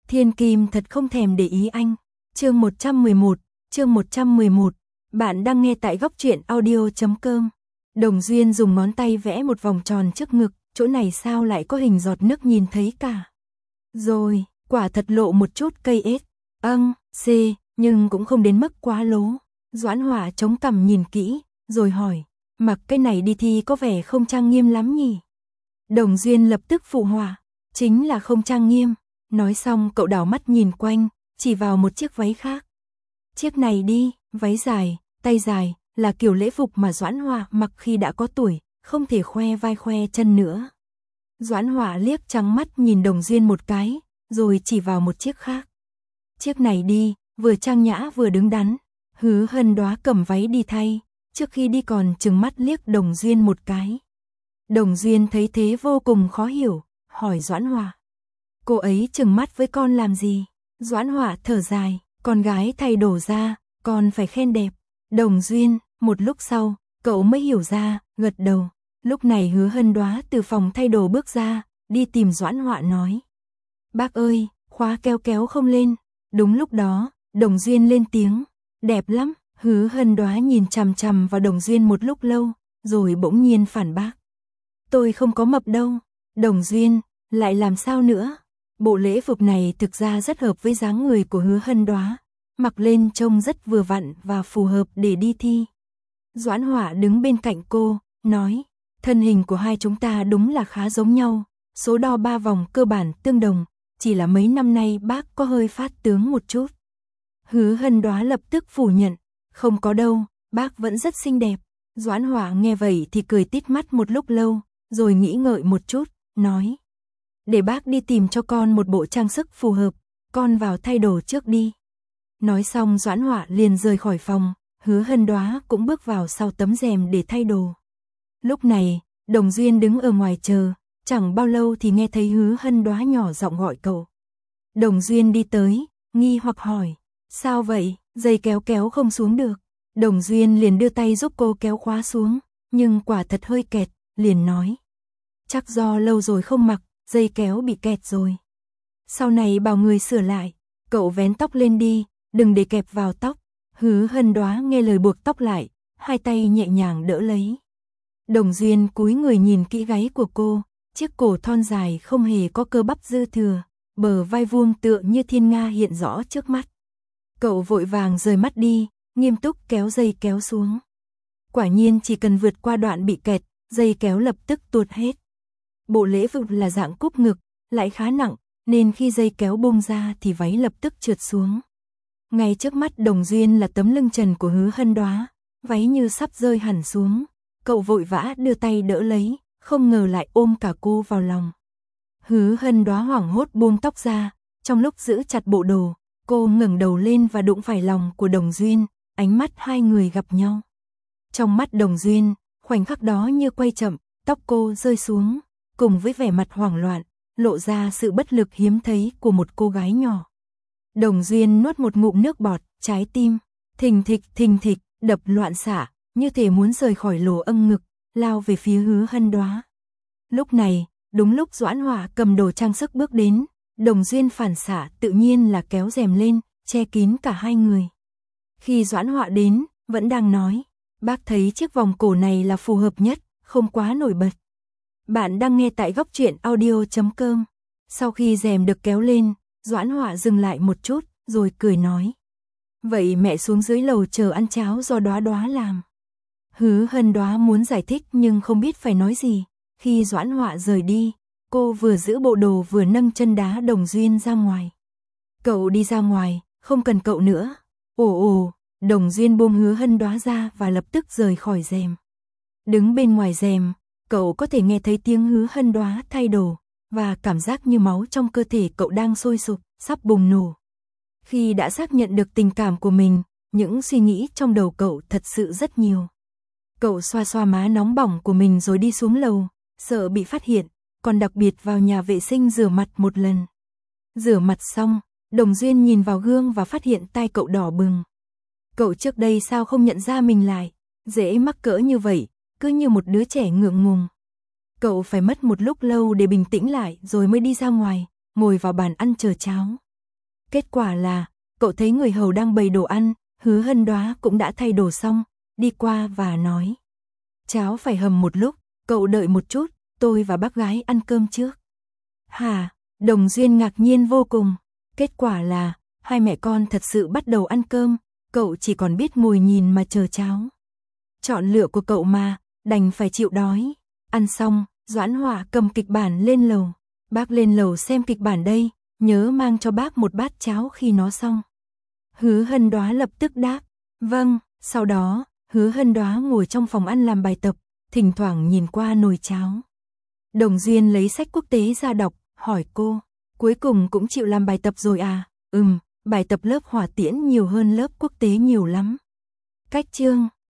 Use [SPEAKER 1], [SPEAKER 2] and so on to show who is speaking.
[SPEAKER 1] Thiên Kim thật không thèm để ý anh. Chương 111, bạn đang nghe tại góc truyện audio.com. Đồng Duyên dùng ngón tay vẽ một vòng tròn trước ngực, chỗ này sao lại có hình giọt nước nhìn thấy cả. Rồi, quả thật lộ một chút cây ếch. C, nhưng cũng không đến mức quá lố. Doãn Hỏa chống cằm nhìn kỹ, rồi hỏi, mặc cái này đi thi có vẻ không trang nghiêm lắm nhỉ? Đồng Duyên lập tức phụ họa, chính là không trang nghiêm. Nói xong cậu đảo mắt nhìn quanh, chỉ vào một chiếc váy khác. Chiếc này đi, váy dài, tay dài, là kiểu lễ phục mà Doãn Hỏa mặc khi đã có tuổi, không thể khoe vai khoe chân nữa. Doãn Hỏa liếc trắng mắt nhìn Đồng Duyên một cái, rồi chỉ vào một chiếc khác. Chiếc này đi, vừa trang nhã vừa đứng đắn. Hứa Hân Đoá cầm váy đi thay, trước khi đi còn trừng mắt liếc Đồng Duyên một cái. Đồng Duyên thấy thế vô cùng khó hiểu, hỏi Doãn Hỏa. Cô ấy trừng mắt với con làm gì? Doãn Hỏa thở dài, con gái thay đồ ra, con phải khen đẹp. Đồng Duyên, một lúc sau, cậu mới hiểu ra, gật đầu. Lúc này Hứa Hân Đoá từ phòng thay đồ bước ra, đi tìm Doãn Hỏa nói. Bác ơi, khóa kéo kéo không lên. Đúng lúc đó, Đồng Duyên lên tiếng. Đẹp lắm. Hứa Hân Đoá nhìn chằm chằm vào Đồng Duyên một lúc lâu, rồi bỗng nhiên phản bác. Tôi không có mập đâu. Đồng Duyên, lại làm sao nữa? Bộ lễ phục này thực ra rất hợp với dáng người của Hứa Hân Đoá, mặc lên trông rất vừa vặn và phù hợp để đi thi. Doãn Hỏa đứng bên cạnh cô, nói, thân hình của hai chúng ta đúng là khá giống nhau, số đo 3 vòng cơ bản tương đồng, chỉ là mấy năm nay bác có hơi phát tướng một chút. Hứa Hân Đoá lập tức phủ nhận, không có đâu, bác vẫn rất xinh đẹp. Doãn Hỏa nghe vậy thì cười tít mắt một lúc lâu, rồi nghĩ ngợi một chút, nói. Để bác đi tìm cho con một bộ trang sức phù hợp, con vào thay đồ trước đi. Nói xong Doãn Hỏa liền rời khỏi phòng, Hứa Hân Đoá cũng bước vào sau tấm rèm để thay đồ. Lúc này, Đồng Duyên đứng ở ngoài chờ, chẳng bao lâu thì nghe thấy Hứa Hân Đoá nhỏ giọng gọi cậu. Đồng Duyên đi tới, nghi hoặc hỏi, sao vậy, dây kéo kéo không xuống được. Đồng Duyên liền đưa tay giúp cô kéo khóa xuống, nhưng quả thật hơi kẹt, liền nói. Chắc do lâu rồi không mặc, dây kéo bị kẹt rồi. Sau này bảo người sửa lại, cậu vén tóc lên đi, đừng để kẹp vào tóc. Hứa Hân Đoá nghe lời buộc tóc lại, hai tay nhẹ nhàng đỡ lấy. Đồng Duyên cúi người nhìn kỹ gáy của cô, chiếc cổ thon dài không hề có cơ bắp dư thừa, bờ vai vuông tựa như thiên nga hiện rõ trước mắt. Cậu vội vàng rời mắt đi, nghiêm túc kéo dây kéo xuống. Quả nhiên chỉ cần vượt qua đoạn bị kẹt, dây kéo lập tức tuột hết. Bộ lễ phục là dạng cúp ngực, lại khá nặng, nên khi dây kéo bung ra thì váy lập tức trượt xuống. Ngay trước mắt Đồng Duyên là tấm lưng trần của Hứa Hân Đoá, váy như sắp rơi hẳn xuống. Cậu vội vã đưa tay đỡ lấy, không ngờ lại ôm cả cô vào lòng. Hứa Hân Đoá hoảng hốt buông tóc ra, trong lúc giữ chặt bộ đồ, cô ngẩng đầu lên và đụng phải lòng của Đồng Duyên, ánh mắt hai người gặp nhau. Trong mắt Đồng Duyên, khoảnh khắc đó như quay chậm, tóc cô rơi xuống, cùng với vẻ mặt hoảng loạn, lộ ra sự bất lực hiếm thấy của một cô gái nhỏ. Đồng Duyên nuốt một ngụm nước bọt, trái tim thình thịch, đập loạn xạ, như thể muốn rời khỏi lỗ ngực, lao về phía Hứa Hân Đoá. Lúc này, đúng lúc Doãn Hỏa cầm đồ trang sức bước đến, Đồng Duyên phản xạ tự nhiên là kéo rèm lên, che kín cả hai người. Khi Doãn Hỏa đến, vẫn đang nói, bác thấy chiếc vòng cổ này là phù hợp nhất, không quá nổi bật. Bạn đang nghe tại góc truyện audio.com. Sau khi rèm được kéo lên, Doãn Hỏa dừng lại một chút, rồi cười nói. Vậy mẹ xuống dưới lầu chờ ăn cháo do Đoá Đoá làm. Hứa Hân Đoá muốn giải thích nhưng không biết phải nói gì. Khi Doãn Hỏa rời đi, cô vừa giữ bộ đồ vừa nâng chân đá Đồng Duyên ra ngoài. Cậu đi ra ngoài, không cần cậu nữa. Ồ, Đồng Duyên buông Hứa Hân Đoá ra và lập tức rời khỏi rèm. Đứng bên ngoài rèm, cậu có thể nghe thấy tiếng Hứa Hân Đoá thay đồ, và cảm giác như máu trong cơ thể cậu đang sôi sục, sắp bùng nổ. Khi đã xác nhận được tình cảm của mình, những suy nghĩ trong đầu cậu thật sự rất nhiều. Cậu xoa xoa má nóng bỏng của mình rồi đi xuống lầu, sợ bị phát hiện, còn đặc biệt vào nhà vệ sinh rửa mặt một lần. Rửa mặt xong, Đồng Duyên nhìn vào gương và phát hiện tai cậu đỏ bừng. Cậu trước đây sao không nhận ra mình lại, dễ mắc cỡ như vậy, cứ như một đứa trẻ ngượng ngùng. Cậu phải mất một lúc lâu để bình tĩnh lại rồi mới đi ra ngoài, ngồi vào bàn ăn chờ cháo. Kết quả là, cậu thấy người hầu đang bày đồ ăn, Hứa Hân Đoá cũng đã thay đồ xong, đi qua và nói. Cháo phải hầm một lúc, cậu đợi một chút, tôi và bác gái ăn cơm trước. Hả? Đồng Duyên ngạc nhiên vô cùng. Kết quả là, hai mẹ con thật sự bắt đầu ăn cơm, cậu chỉ còn biết ngồi nhìn mà chờ cháo. Chọn lựa của cậu mà, đành phải chịu đói. Ăn xong, Doãn Họa cầm kịch bản lên lầu. Bác lên lầu xem kịch bản đây, nhớ mang cho bác một bát cháo khi nó xong. Hứa Hân Đoá lập tức đáp, vâng, sau đó, Hứa Hân Đoá ngồi trong phòng ăn làm bài tập, thỉnh thoảng nhìn qua nồi cháo. Đồng Duyên lấy sách quốc tế ra đọc, hỏi cô, cuối cùng cũng chịu làm bài tập rồi à? Bài tập lớp hỏa tiễn nhiều hơn lớp quốc tế nhiều lắm. Cách chương